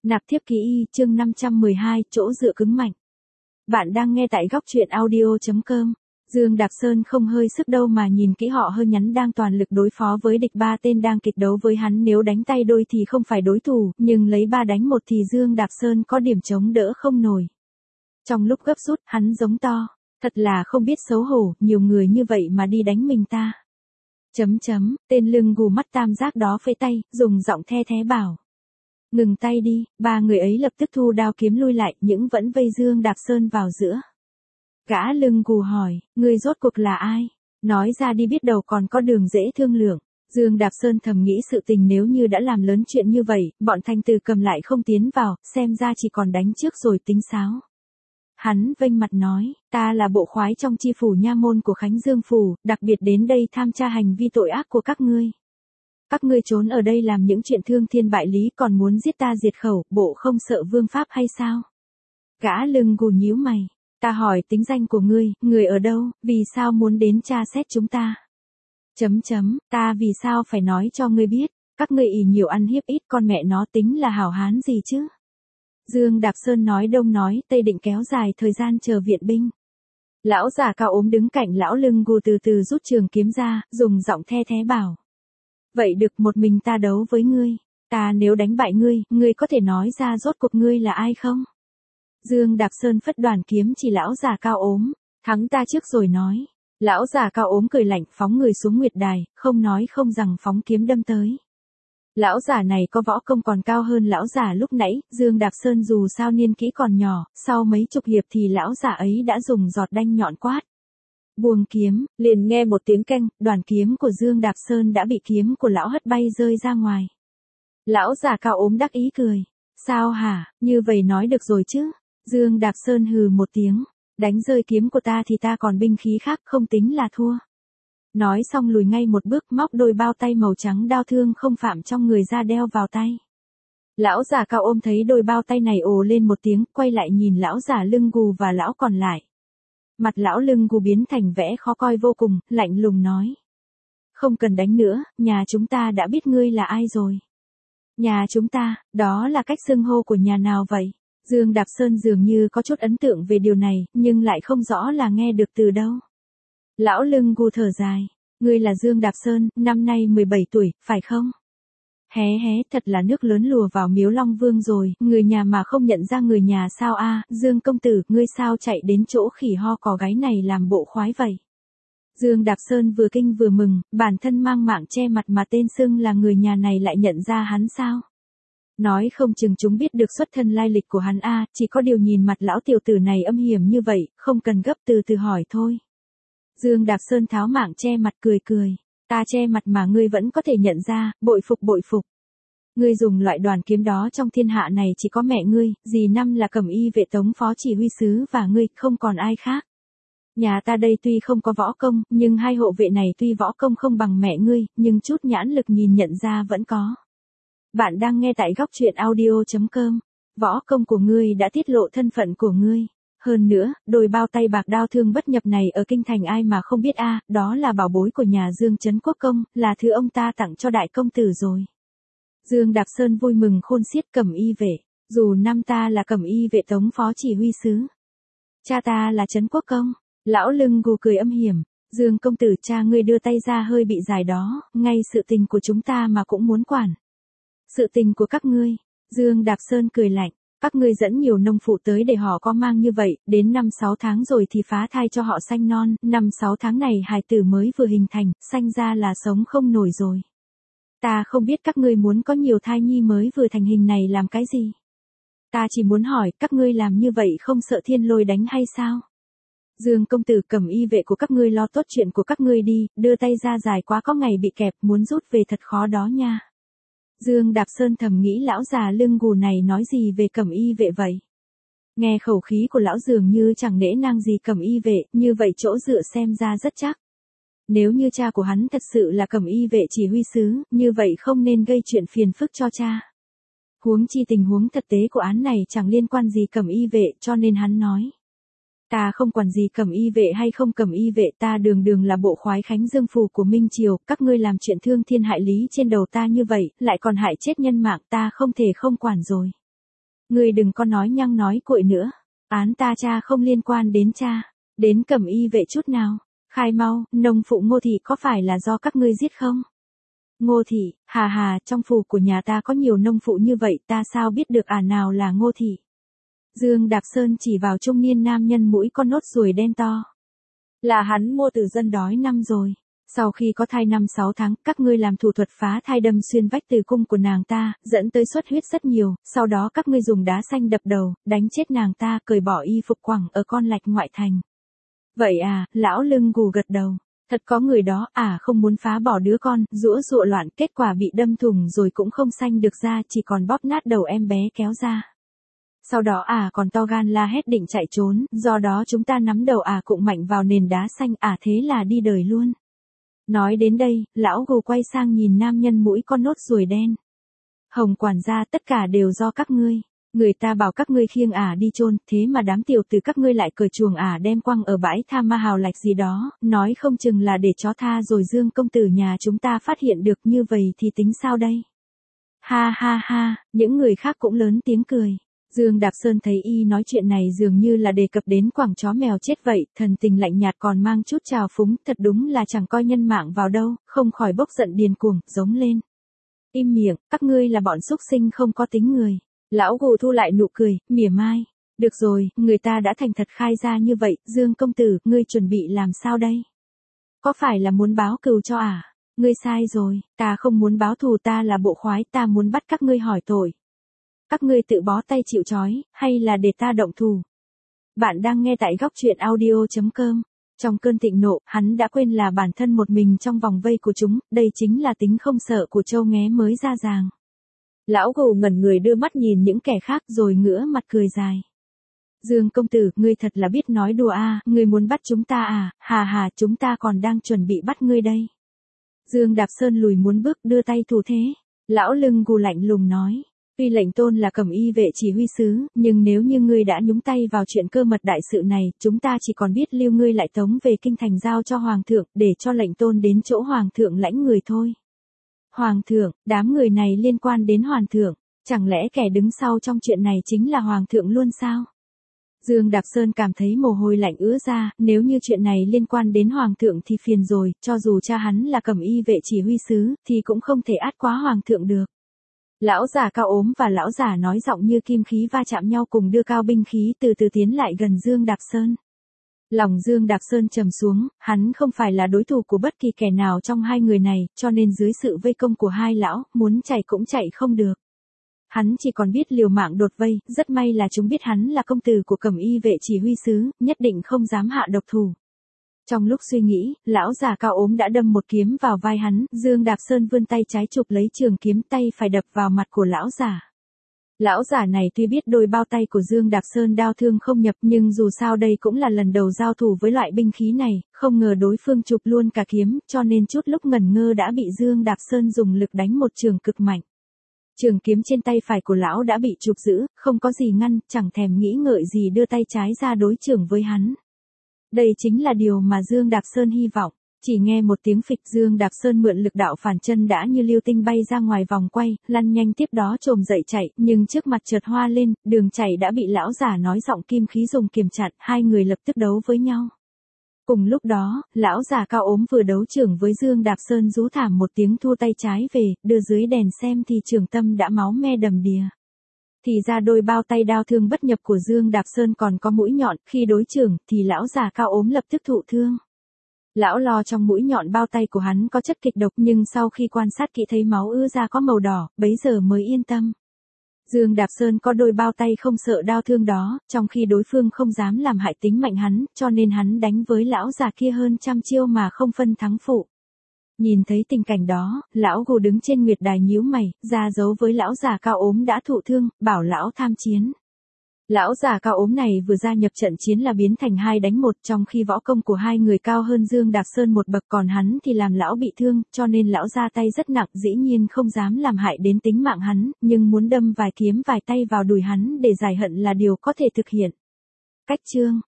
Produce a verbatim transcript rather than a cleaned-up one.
Nạp thiếp ký y, chương năm trăm mười hai, chỗ dựa cứng mạnh. Bạn đang nghe tại góc truyện audio chấm com. Dương Đạp Sơn không hơi sức đâu mà nhìn kỹ họ hơi nhắn đang toàn lực đối phó với địch ba tên đang kịch đấu với hắn, nếu đánh tay đôi thì không phải đối thủ, nhưng lấy ba đánh một thì Dương Đạp Sơn có điểm chống đỡ không nổi. Trong lúc gấp rút, hắn giống to, thật là không biết xấu hổ, nhiều người như vậy mà đi đánh mình ta. Chấm chấm, tên lưng gù mắt tam giác đó phẩy tay, dùng giọng the thé bảo. Ngừng tay đi, ba người ấy lập tức thu đao kiếm lui lại, những vẫn vây Dương Đạp Sơn vào giữa. Gã lưng gù hỏi, ngươi rốt cuộc là ai? Nói ra đi biết đâu còn có đường dễ thương lượng. Dương Đạp Sơn thầm nghĩ sự tình nếu như đã làm lớn chuyện như vậy, bọn Thanh Từ cầm lại không tiến vào, xem ra chỉ còn đánh trước rồi tính sáo. Hắn vênh mặt nói, ta là bộ khoái trong chi phủ nha môn của Khánh Dương Phủ, đặc biệt đến đây tham tra hành vi tội ác của các ngươi. Các ngươi trốn ở đây làm những chuyện thương thiên bại lý còn muốn giết ta diệt khẩu, bộ không sợ vương pháp hay sao? Gã lưng gù nhíu mày, ta hỏi tính danh của ngươi, người ở đâu, vì sao muốn đến tra xét chúng ta? Chấm chấm, ta vì sao phải nói cho ngươi biết, các ngươi ỷ nhiều ăn hiếp ít con mẹ nó tính là hảo hán gì chứ? Dương Đạp Sơn nói đông nói tây định kéo dài thời gian chờ viện binh. Lão già cao ốm đứng cạnh lão lưng gù từ từ rút trường kiếm ra, dùng giọng the thé bảo. Vậy được, một mình ta đấu với ngươi, ta nếu đánh bại ngươi, ngươi có thể nói ra rốt cuộc ngươi là ai không? Dương Đạp Sơn phất đoàn kiếm chỉ lão già cao ốm, thắng ta trước rồi nói. Lão già cao ốm cười lạnh phóng người xuống nguyệt đài, không nói không rằng phóng kiếm đâm tới. Lão già này có võ công còn cao hơn lão già lúc nãy, Dương Đạp Sơn dù sao niên kỹ còn nhỏ, sau mấy chục hiệp thì lão già ấy đã dùng giọt đanh nhọn quát. Buông kiếm, liền nghe một tiếng keng, đoàn kiếm của Dương Đạp Sơn đã bị kiếm của lão hất bay rơi ra ngoài. Lão già cao ốm đắc ý cười. Sao hả, như vậy nói được rồi chứ? Dương Đạp Sơn hừ một tiếng, đánh rơi kiếm của ta thì ta còn binh khí khác không tính là thua. Nói xong lùi ngay một bước móc đôi bao tay màu trắng đao thương không phạm trong người ra đeo vào tay. Lão già cao ôm thấy đôi bao tay này ồ lên một tiếng, quay lại nhìn lão già lưng gù và lão còn lại. Mặt lão lưng gù biến thành vẻ khó coi vô cùng, lạnh lùng nói. Không cần đánh nữa, nhà chúng ta đã biết ngươi là ai rồi. Nhà chúng ta, đó là cách xưng hô của nhà nào vậy? Dương Đạp Sơn dường như có chút ấn tượng về điều này, nhưng lại không rõ là nghe được từ đâu. Lão lưng gù thở dài, ngươi là Dương Đạp Sơn, năm nay mười bảy tuổi, phải không? Hé hé, thật là nước lớn lùa vào miếu Long Vương rồi, người nhà mà không nhận ra người nhà sao a? Dương công tử, ngươi sao chạy đến chỗ khỉ ho cò gáy này làm bộ khoái vậy? Dương Đạp Sơn vừa kinh vừa mừng, bản thân mang mạng che mặt mà tên xưng là người nhà này lại nhận ra hắn sao? Nói không chừng chúng biết được xuất thân lai lịch của hắn a, chỉ có điều nhìn mặt lão tiểu tử này âm hiểm như vậy, không cần gấp từ từ hỏi thôi. Dương Đạp Sơn tháo mạng che mặt cười cười, ta che mặt mà ngươi vẫn có thể nhận ra, bội phục bội phục. Ngươi dùng loại đoàn kiếm đó trong thiên hạ này chỉ có mẹ ngươi, dì năm là Cẩm Y vệ tống phó chỉ huy sứ và ngươi, không còn ai khác. Nhà ta đây tuy không có võ công, nhưng hai hộ vệ này tuy võ công không bằng mẹ ngươi, nhưng chút nhãn lực nhìn nhận ra vẫn có. Bạn đang nghe tại góc truyện audio chấm com. Võ công của ngươi đã tiết lộ thân phận của ngươi. Hơn nữa, đôi bao tay bạc đao thương bất nhập này ở kinh thành ai mà không biết a, đó là bảo bối của nhà Dương Trấn Quốc Công, là thứ ông ta tặng cho đại công tử rồi. Dương Đạp Sơn vui mừng khôn xiết. Cẩm Y vệ, dù năm ta là Cẩm Y vệ tống phó chỉ huy sứ. Cha ta là Trấn Quốc Công. Lão lưng gù cười âm hiểm. Dương công tử, cha ngươi đưa tay ra hơi bị dài đó, ngay sự tình của chúng ta mà cũng muốn quản. Sự tình của các ngươi. Dương Đạp Sơn cười lạnh. Các ngươi dẫn nhiều nông phụ tới để họ có mang như vậy, đến năm sáu tháng rồi thì phá thai cho họ sanh non, năm sáu tháng này hài tử mới vừa hình thành, sanh ra là sống không nổi rồi. Ta không biết các ngươi muốn có nhiều thai nhi mới vừa thành hình này làm cái gì. Ta chỉ muốn hỏi, các ngươi làm như vậy không sợ thiên lôi đánh hay sao? Dương công tử, Cẩm Y vệ của các ngươi lo tốt chuyện của các ngươi đi, đưa tay ra dài quá có ngày bị kẹp, muốn rút về thật khó đó nha. Dương Đạp Sơn thầm nghĩ lão già lưng gù này nói gì về Cẩm Y vệ vậy? Nghe khẩu khí của lão dường như chẳng nể nang gì Cẩm Y vệ, như vậy chỗ dựa xem ra rất chắc. Nếu như cha của hắn thật sự là Cẩm Y vệ chỉ huy sứ, như vậy không nên gây chuyện phiền phức cho cha. Huống chi tình huống thực tế của án này chẳng liên quan gì Cẩm Y vệ, cho nên hắn nói. Ta không quản gì Cẩm Y vệ hay không Cẩm Y vệ, ta đường đường là bộ khoái Khánh Dương Phủ của Minh Triều, các ngươi làm chuyện thương thiên hại lý trên đầu ta như vậy, lại còn hại chết nhân mạng, ta không thể không quản rồi. Ngươi đừng có nói nhăng nói cuội nữa. Án ta cha không liên quan đến cha, đến Cẩm Y vệ chút nào. Khai mau, nông phụ Ngô thị có phải là do các ngươi giết không? Ngô thị, hà hà, trong phủ của nhà ta có nhiều nông phụ như vậy, ta sao biết được à nào là Ngô thị. Dương Đạc Sơn chỉ vào trung niên nam nhân mũi con nốt ruồi đen to. Là hắn mua từ dân đói năm rồi. Sau khi có thai năm sáu tháng, các ngươi làm thủ thuật phá thai đâm xuyên vách tử cung của nàng ta, dẫn tới xuất huyết rất nhiều, sau đó các ngươi dùng đá xanh đập đầu, đánh chết nàng ta, cởi bỏ y phục quẳng ở con lạch ngoại thành. Vậy à, lão lưng gù gật đầu. Thật có người đó, à không muốn phá bỏ đứa con, giũa giụa loạn, kết quả bị đâm thủng rồi cũng không sanh được ra, chỉ còn bóp nát đầu em bé kéo ra. Sau đó à còn to gan la hét định chạy trốn, do đó chúng ta nắm đầu à cụng mạnh vào nền đá xanh, à thế là đi đời luôn. Nói đến đây, lão gù quay sang nhìn nam nhân mũi con nốt ruồi đen. Hồng quản gia, tất cả đều do các ngươi. Người ta bảo các ngươi khiêng ả đi chôn, thế mà đám tiểu tử các ngươi lại cởi chuồng ả đem quăng ở bãi tha ma hào lạch gì đó, nói không chừng là để chó tha rồi Dương công tử nhà chúng ta phát hiện được, như vậy thì tính sao đây? Ha ha ha, những người khác cũng lớn tiếng cười. Dương Đạc Sơn thấy y nói chuyện này dường như là đề cập đến quảng chó mèo chết vậy, thần tình lạnh nhạt còn mang chút trào phúng, thật đúng là chẳng coi nhân mạng vào đâu, không khỏi bốc giận điên cuồng, giống lên. Im miệng, các ngươi là bọn xúc sinh không có tính người. Lão gù thu lại nụ cười, mỉa mai. Được rồi, người ta đã thành thật khai ra như vậy, Dương công tử, ngươi chuẩn bị làm sao đây? Có phải là muốn báo cừu cho à? Ngươi sai rồi, ta không muốn báo thù, ta là bộ khoái, ta muốn bắt các ngươi hỏi tội. Các ngươi tự bó tay chịu trói, hay là để ta động thủ? Bạn đang nghe tại góc truyện audio chấm com. Trong cơn thịnh nộ, hắn đã quên là bản thân một mình trong vòng vây của chúng, đây chính là tính không sợ của Châu Nghé mới ra ràng. Lão gù ngẩn người đưa mắt nhìn những kẻ khác rồi ngửa mặt cười dài. Dương công tử, ngươi thật là biết nói đùa à, ngươi muốn bắt chúng ta à, hà hà, chúng ta còn đang chuẩn bị bắt ngươi đây. Dương Đạc Sơn lùi muốn bước đưa tay thủ thế. Lão lưng gù lạnh lùng nói. Tuy lệnh tôn là Cẩm Y vệ chỉ huy sứ, nhưng nếu như ngươi đã nhúng tay vào chuyện cơ mật đại sự này, chúng ta chỉ còn biết lưu ngươi lại tống về kinh thành giao cho hoàng thượng, để cho lệnh tôn đến chỗ hoàng thượng lãnh người thôi. Hoàng thượng, đám người này liên quan đến hoàng thượng, chẳng lẽ kẻ đứng sau trong chuyện này chính là hoàng thượng luôn sao? Dương Đạc Sơn cảm thấy mồ hôi lạnh ứa ra, nếu như chuyện này liên quan đến hoàng thượng thì phiền rồi, cho dù cha hắn là Cẩm Y vệ chỉ huy sứ, thì cũng không thể át quá hoàng thượng được. Lão già cao ốm và lão già nói giọng như kim khí va chạm nhau cùng đưa cao binh khí từ từ tiến lại gần Dương Đạc Sơn. Lòng Dương Đạc Sơn trầm xuống, hắn không phải là đối thủ của bất kỳ kẻ nào trong hai người này, cho nên dưới sự vây công của hai lão, muốn chạy cũng chạy không được. Hắn chỉ còn biết liều mạng đột vây, rất may là chúng biết hắn là công tử của Cẩm Y vệ chỉ huy sứ, nhất định không dám hạ độc thủ. Trong lúc suy nghĩ, lão già cao ốm đã đâm một kiếm vào vai hắn, Dương Đạc Sơn vươn tay trái chụp lấy trường kiếm, tay phải đập vào mặt của lão già. Lão già này tuy biết đôi bao tay của Dương Đạc Sơn đao thương không nhập, nhưng dù sao đây cũng là lần đầu giao thủ với loại binh khí này, không ngờ đối phương chụp luôn cả kiếm, cho nên chút lúc ngẩn ngơ đã bị Dương Đạc Sơn dùng lực đánh một trường cực mạnh. Trường kiếm trên tay phải của lão đã bị chụp giữ, không có gì ngăn, chẳng thèm nghĩ ngợi gì đưa tay trái ra đối chưởng với hắn. Đây chính là điều mà Dương Đạc Sơn hy vọng. Chỉ nghe một tiếng phịch, Dương Đạc Sơn mượn lực đạo phản chân đã như lưu tinh bay ra ngoài vòng quay, lăn nhanh tiếp đó trồm dậy chạy, nhưng trước mặt chợt hoa lên, đường chạy đã bị lão giả nói giọng kim khí dùng kiềm chặn, hai người lập tức đấu với nhau. Cùng lúc đó, lão già cao ốm vừa đấu trưởng với Dương Đạc Sơn rú thảm một tiếng thua tay trái về, đưa dưới đèn xem thì trường tâm đã máu me đầm đìa. Thì ra đôi bao tay đao thương bất nhập của Dương Đạc Sơn còn có mũi nhọn, khi đối trưởng thì lão già cao ốm lập tức thụ thương. Lão lo trong mũi nhọn bao tay của hắn có chất kịch độc, nhưng sau khi quan sát kỹ thấy máu ưa ra có màu đỏ, bấy giờ mới yên tâm. Dương Đạc Sơn có đôi bao tay không sợ đao thương đó, trong khi đối phương không dám làm hại tính mạnh hắn, cho nên hắn đánh với lão già kia hơn trăm chiêu mà không phân thắng phụ. Nhìn thấy tình cảnh đó, lão gù đứng trên nguyệt đài nhíu mày, ra dấu với lão già cao ốm đã thụ thương, bảo lão tham chiến. Lão già cao ốm này vừa gia nhập trận chiến là biến thành hai đánh một, trong khi võ công của hai người cao hơn Dương Đạc Sơn một bậc, còn hắn thì làm lão bị thương, cho nên lão ra tay rất nặng, dĩ nhiên không dám làm hại đến tính mạng hắn, nhưng muốn đâm vài kiếm vài tay vào đùi hắn để giải hận là điều có thể thực hiện. Cách chương